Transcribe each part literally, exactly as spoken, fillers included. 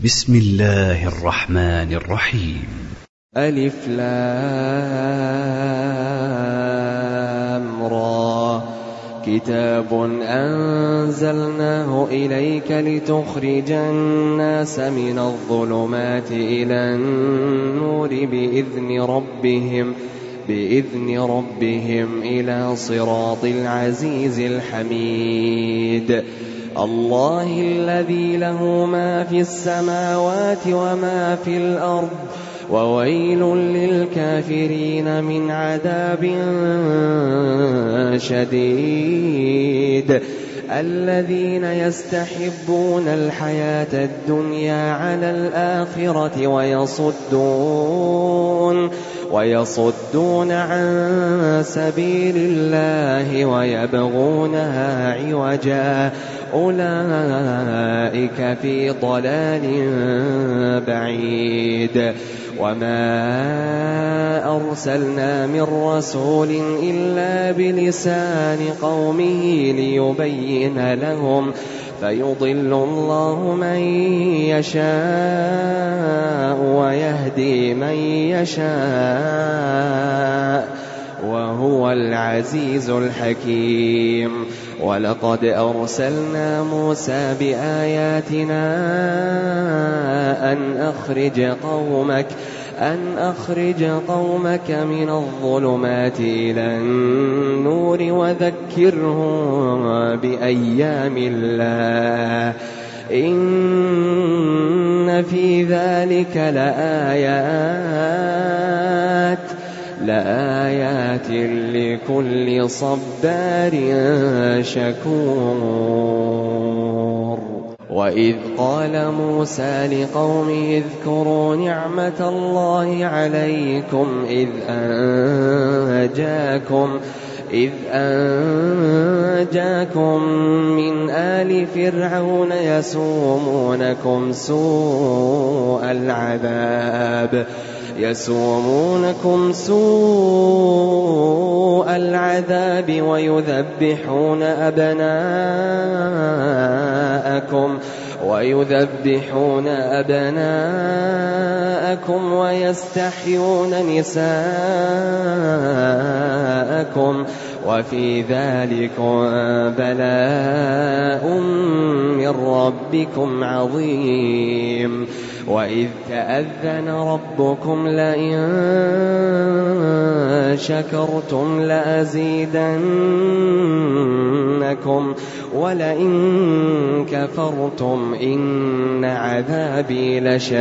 بسم الله الرحمن الرحيم. ألف لام را. كتاب أنزلناه إليك لتخرج الناس من الظلمات إلى النور بإذن ربهم بإذن ربهم إلى صراط العزيز الحميد. الله الذي له ما في السماوات وما في الأرض وويل للكافرين من عذاب شديد. الذين يستحبون الحياة الدنيا على الآخرة ويصدون ويصدون عن سبيل الله ويبغونها عوجا أولئك في ضلال بعيد. وما أرسلنا من رسول إلا بلسان قومه ليبين لهم فيضل الله من يشاء ويهدي من يشاء وهو العزيز الحكيم. ولقد أرسلنا موسى بآياتنا أن أخرج قومك أن أخرج قومك من الظلمات إلى النور وذكرهم بأيام الله إن في ذلك لآيات لآيات لكل صبار شكور. وإذ قال موسى لقومه اذكروا نعمة الله عليكم إذ أنجاكم إذ أنجاكم من آل فرعون يسومونكم سوء العذاب يسومونكم سوء العذاب ويذبحون أبناءكم ويذبحون أبناءكم ويستحيون نساءكم وفي ذلكم بلاء من ربكم عظيم. وإذ تأذن ربكم لئن شكرتم لأزيدنكم ولئن كفرتم إن عذابي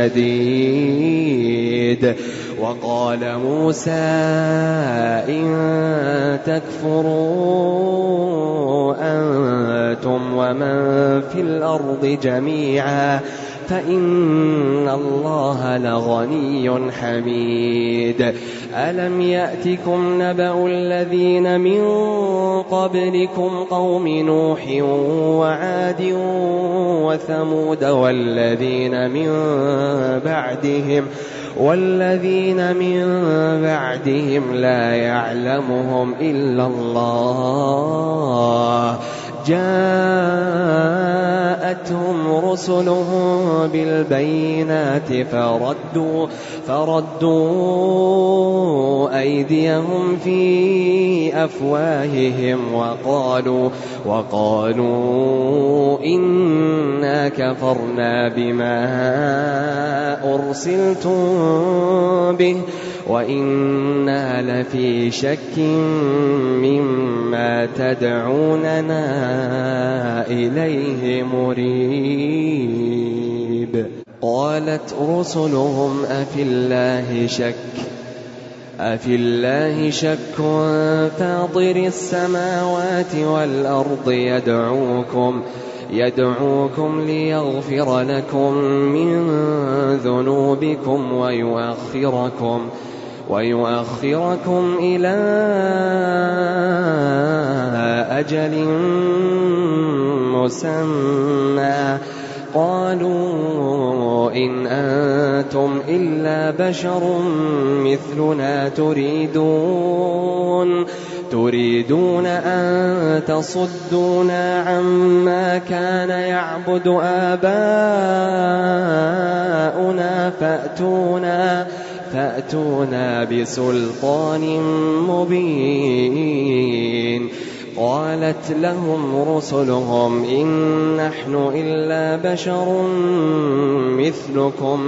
لشديد. وقال موسى إن تكفروا أنتم ومن في الأرض جميعا فإن الله لغني حميد. ألم يأتكم نبأ الذين من قبلكم قوم نوح وعاد وثمود والذين من بعدهم والذين من بعدهم لا يعلمهم إلا الله جاءتهم رسلهم بالبينات فردوا فردوا أيديهم في أفواههم وقالوا وقالوا إنا كفرنا بما أرسلتم به وإنا لفي شك مما تدعوننا إليه مريب. قالت رسلهم أفي الله شك أفي الله شك فاطر السماوات والأرض يدعوكم يدعوكم ليغفر لكم من ذنوبكم ويؤخركم ويؤخركم إلى أجل مسمى قالوا إن أنتم إلا بشر مثلنا تريدون تريدون أن تصدونا عما كان يعبد آباؤنا فأتونا, فأتونا بسلطان مبين. قالت لهم رسلهم إن نحن إلا بشر مثلكم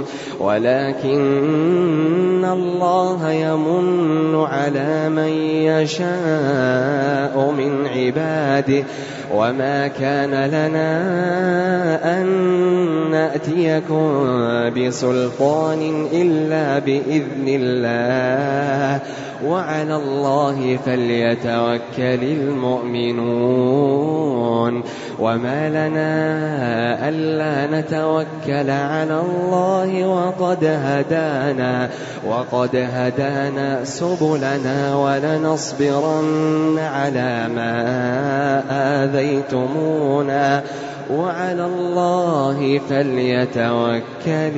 ولكن الله يمن على من يشاء من عباده وما كان لنا أن نأتيكم بسلطان إلا بإذن الله وعلى الله فليتوكل المؤمنون. وما لنا ألا نتوكل على الله وقد هدانا وقد هدانا سبلنا ولنصبرن على ما آذيتمونا وعلى الله فليتوكل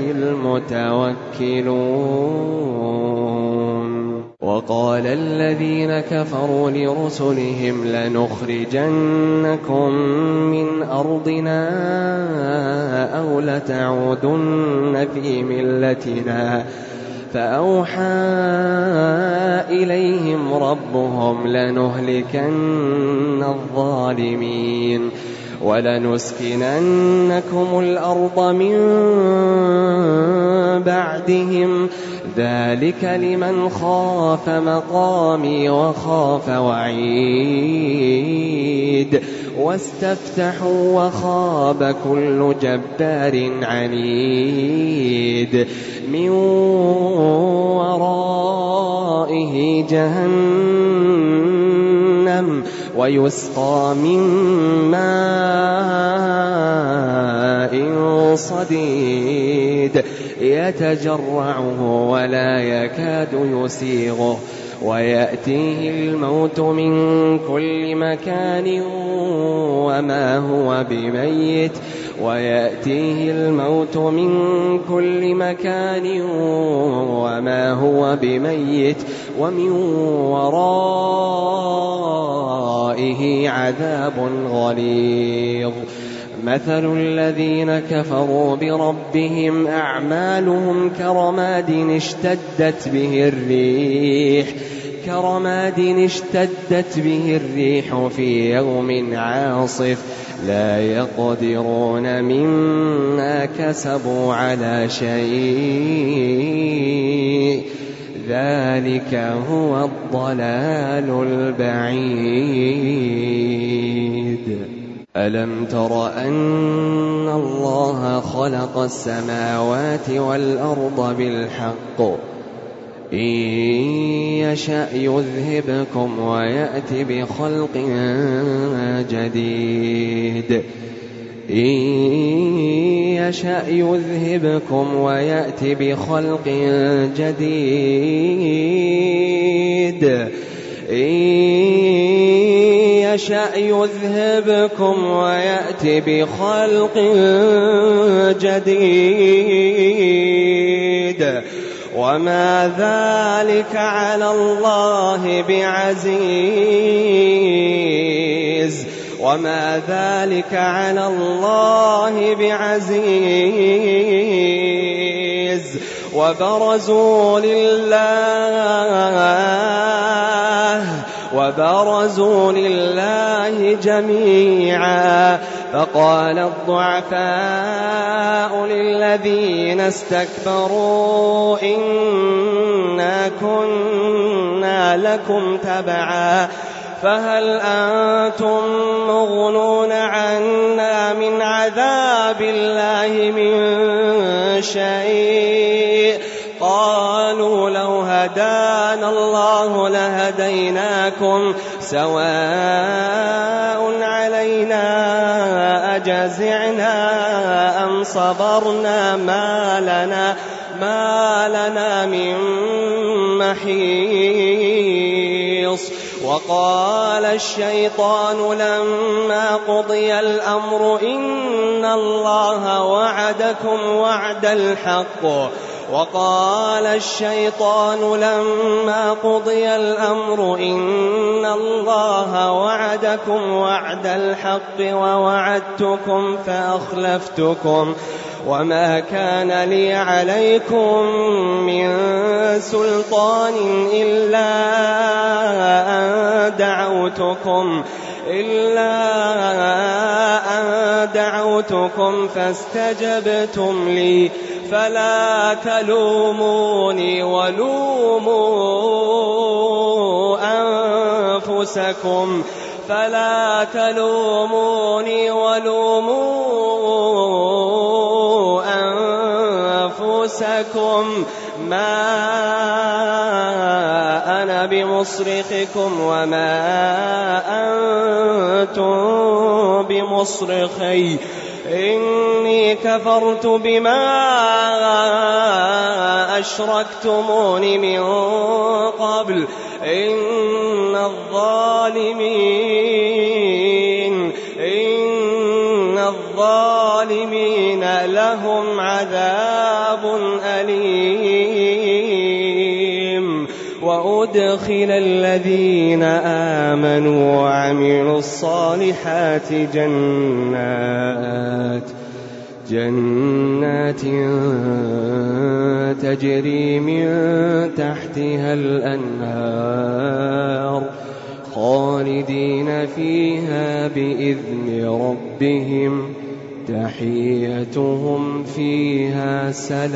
المتوكلون. وقال الذين كفروا لرسلهم لنخرجنكم من أرضنا أو لتعودن في ملتنا فأوحى إليهم ربهم لنهلكن الظالمين ولنسكننكم الأرض من بعدهم ذلك لمن خاف مقامي وخاف وعيد. واستفتحوا وخاب كل جبار عنيد من ورائه جهنم ويسقى من ماء صديد يتجرعه ولا يكاد يسيغه ويأتيه الموت من كل مكان وما هو بميت ويأتيه الموت من كل مكان وما هو بميت ومن ورائه عذاب غليظ. مثل الذين كفروا بربهم أعمالهم كرماد اشتدت به الريح كرماد اشتدت به الريح في يوم عاصف لا يقدرون مما كسبوا على شيء ذلك هو الضلال البعيد. ألم تر أن الله خلق السماوات والأرض بالحق إن يشأ يذهبكم ويأتي بخلق جديد إن يشأ يذهبكم ويأتي بخلق جديد إن يشأ يذهبكم ويأتي بخلق جديد وما ذلك على الله بعزيز وما ذلك على الله بعزيز. وبرزوا لله وبرزوا لله جميعا فقال الضعفاء للذين استكبروا إنا كنا لكم تبعا فهل أنتم مغنون عنا من عذاب الله من شيء قالوا لو هدانا الله لهديناكم سواء علينا أجزعنا أم صبرنا ما لنا ما لنا من محيص. وقال الشيطان لما قضي الأمر إن الله وعدكم وعد الحق وقال الشيطان لما قضي الأمر إن الله وعدكم وعد الحق ووعدتكم فأخلفتكم وما كان لي عليكم من سلطان إلا أن دعوتكم إلا أن دعوتكم فاستجبتم لي فلا تلوموني ولوموا أنفسكم فلا تلوموني ولوموا أنفسكم ما أنا بمصرخكم وما أنتم بمصرخي إني كفرت بما أشركتمون من قبل إن الظالمين إن الظالمين لهم عذاب أليم وأدخل الذين آمنوا وعملوا الصالحات جنات جنات تجري من تحتها الأنهار خالدين فيها بإذن ربهم تحيتهم فيها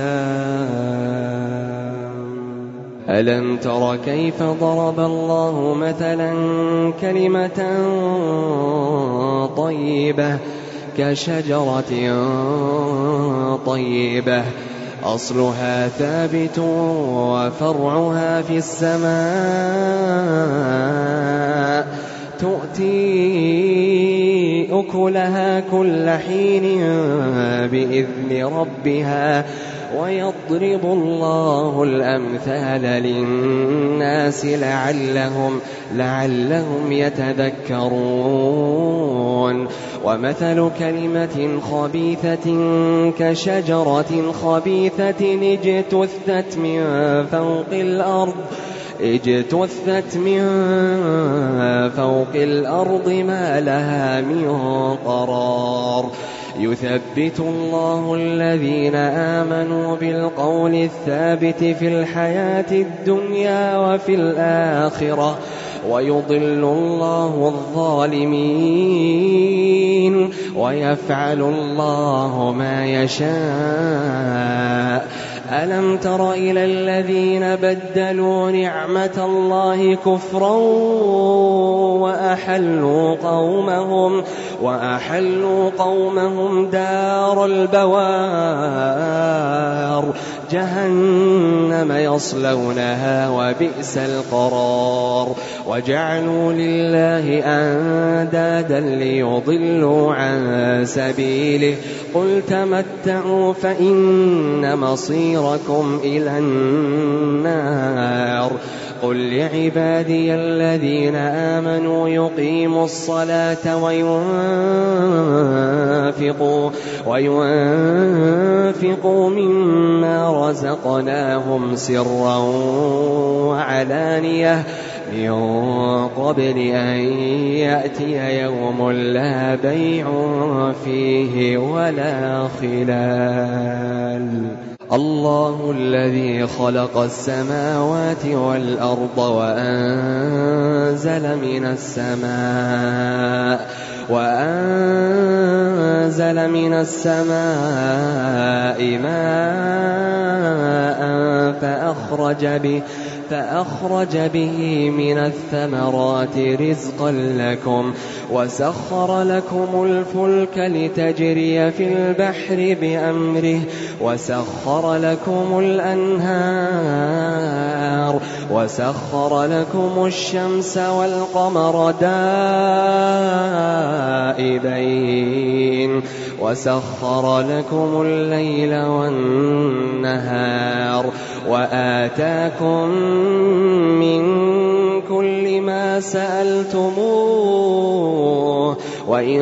سلام. ألم تر كيف ضرب الله مثلا كلمة طيبة كشجرة طيبة أصلها ثابت وفرعها في السماء تؤتي أكلها كل حين بإذن ربها ويضرب الله الأمثال للناس لعلهم لعلهم يتذكرون. ومثل كلمة خبيثة كشجرة خبيثة اجتثت من فوق الأرض اجتثت من فوق الأرض ما لها من قرار يثبت الله الذين آمنوا بالقول الثابت في الحياة الدنيا وفي الآخرة ويضل الله الظالمين ويفعل الله ما يشاء. ألم تر إلى الذين بدلوا نعمة الله كفرا وأحلوا قومهم وأحلوا قومهم دار البوار جهنم يصلونها وبئس القرار وجعلوا لله أندادا ليضلوا عن سبيله قل تمتعوا فإن مصيركم إلى النار. قل لعبادي الذين آمنوا يقيموا الصلاة وينفقوا, وينفقوا مما رزقناهم سرا وعلانية من قبل أن يأتي يوم لا بيع فيه ولا خلال. الله الذي خلق السماوات والأرض وأنزل من السماء وأنزل من السماء ماء فأخرج به فأخرج به من الثمرات رزقا لكم وسخر لكم الفلك لتجري في البحر بأمره وسخر لكم الأنهار وسخر لكم الشمس والقمر دائبين وسخر لكم الليل والنهار وآتاكم من كل ما سألتموه وإن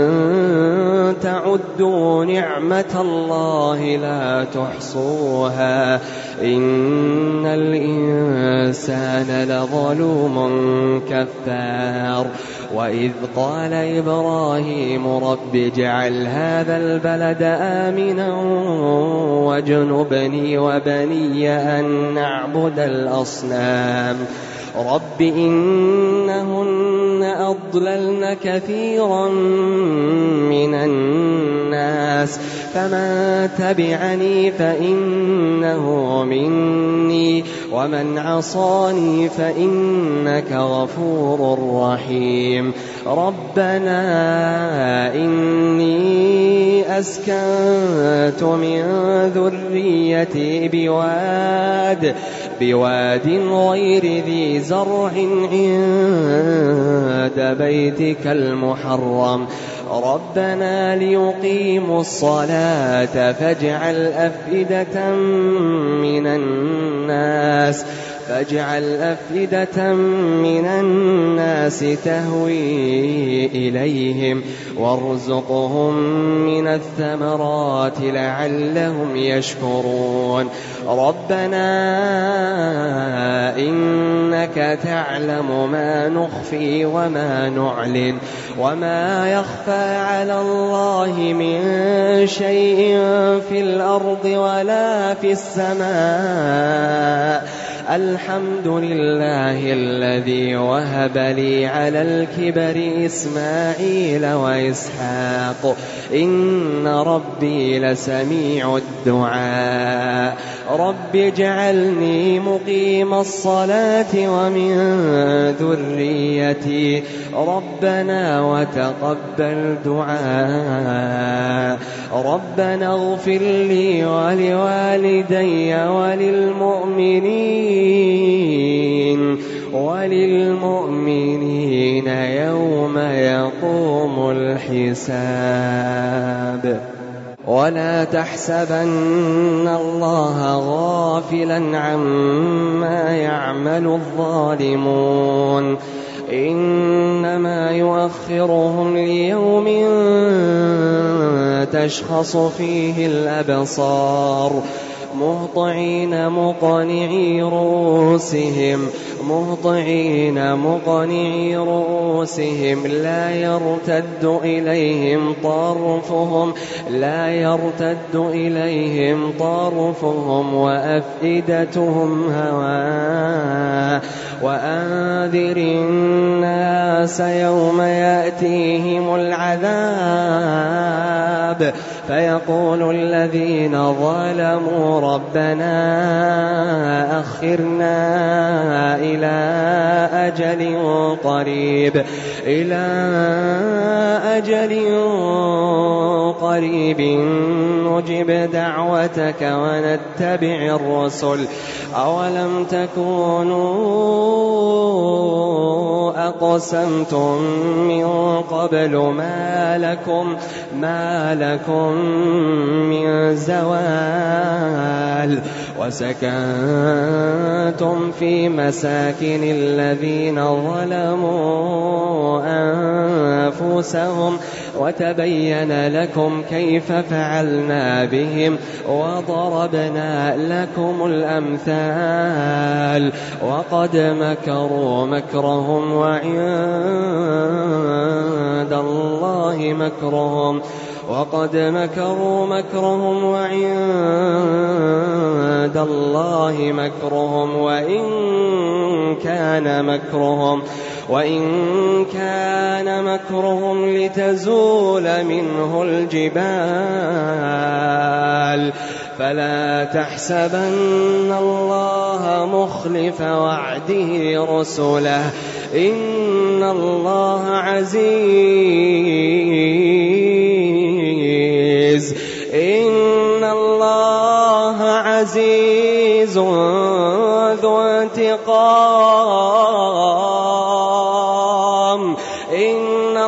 تعدوا نعمة الله لا تحصوها إن الإنسان لظلوم كفار. وإذ قال إبراهيم رب اجعل هذا البلد آمنا واجنبني وبني أن نعبد الأصنام رب إنهن أضللن كثيرا من الناس فمن تبعني فإنه مني ومن عصاني فإنك غفور رحيم ربنا إني أسكنت من ذريتي بواد بواد غير ذي زرع عند بيتك المحرم ربنا ليقيموا الصلاة فاجعل أفئدة من الناس فاجعل أفئدة من الناس تهوي إليهم وارزقهم من الثمرات لعلهم يشكرون ربنا إنك تعلم ما نخفي وما نعلن وما يخفى على الله من شيء في الأرض ولا في السماء الحمد لله الذي وهب لي على الكبر إسماعيل وإسحاق إن ربي لسميع الدعاء رب اجعلني مقيم الصلاة ومن ذريتي ربنا وتقبل دعاء ربنا اغفر لي ولوالدي وللمؤمنين وللمؤمنين يوم يقوم الحساب ولا تحسبن الله غافلا عما يعمل الظالمون إنما يؤخرهم ليوم تشخص فيه الأبصار مهطعين مقنعي رؤوسهم مهطعين مقنعي رؤوسهم لا يرتد إليهم طرفهم لا يرتد إليهم طرفهم وأفئدتهم هواء وأنذر الناس يوم يأتيهم العذاب فيقول الذين ظلموا ربنا أخرنا إلى أجل قريب إلى أجل قريب نجب دعوتك ونتبع الرسل أولم تكونوا أقسمتم من قبل ما لكم ما لكم من زوال وسكنتم في مساكن الذين ظلموا أنفسهم وتبين لكم كيف فعلنا بهم وضربنا لكم الأمثال وقد مكروا مكرهم وعند الله مكرهم وقد مكروا مكرهم وعند الله مكرهم وإن كان مكرهم وإن كان مكرهم لتزول منه الجبال فلا تحسبن الله مخلف وعده رسله إن الله عزيز إن الله عزيز ذو انتقام إن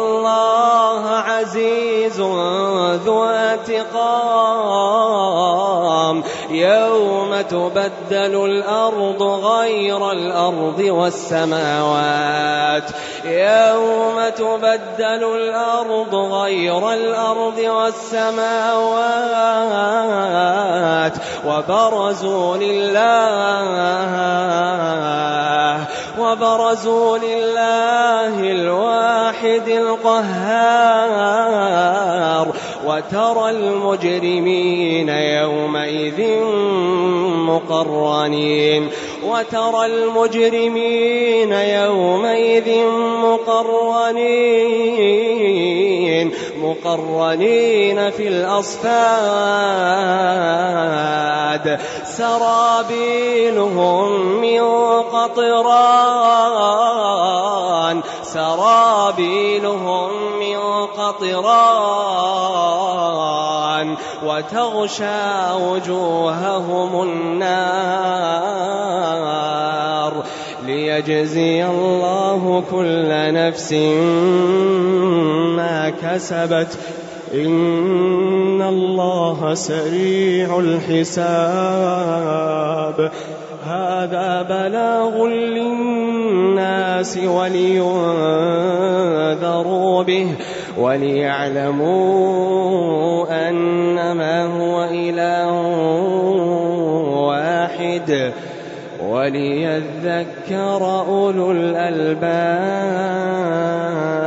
الله عزيز ذو انتقام يوم تبدل الأرض غير الأرض والسماوات يوم تبدل الأرض غير الأرض والسماوات وبرزوا لله وبرزوا لله الواحد القهار وترى المجرمين يومئذ مقرنين وترى المجرمين يومئذ مقرنين مقرنين في الأصفاد سرابيلهم من قطران سرابيلهم من قطران وتغشى وجوههم النار ليجزي الله كل نفس ما كسبت إن الله سريع الحساب هذا بلاغ للناس ولينذروا به وليعلموا أنما هو إله واحد وليذكر أولو الألباب.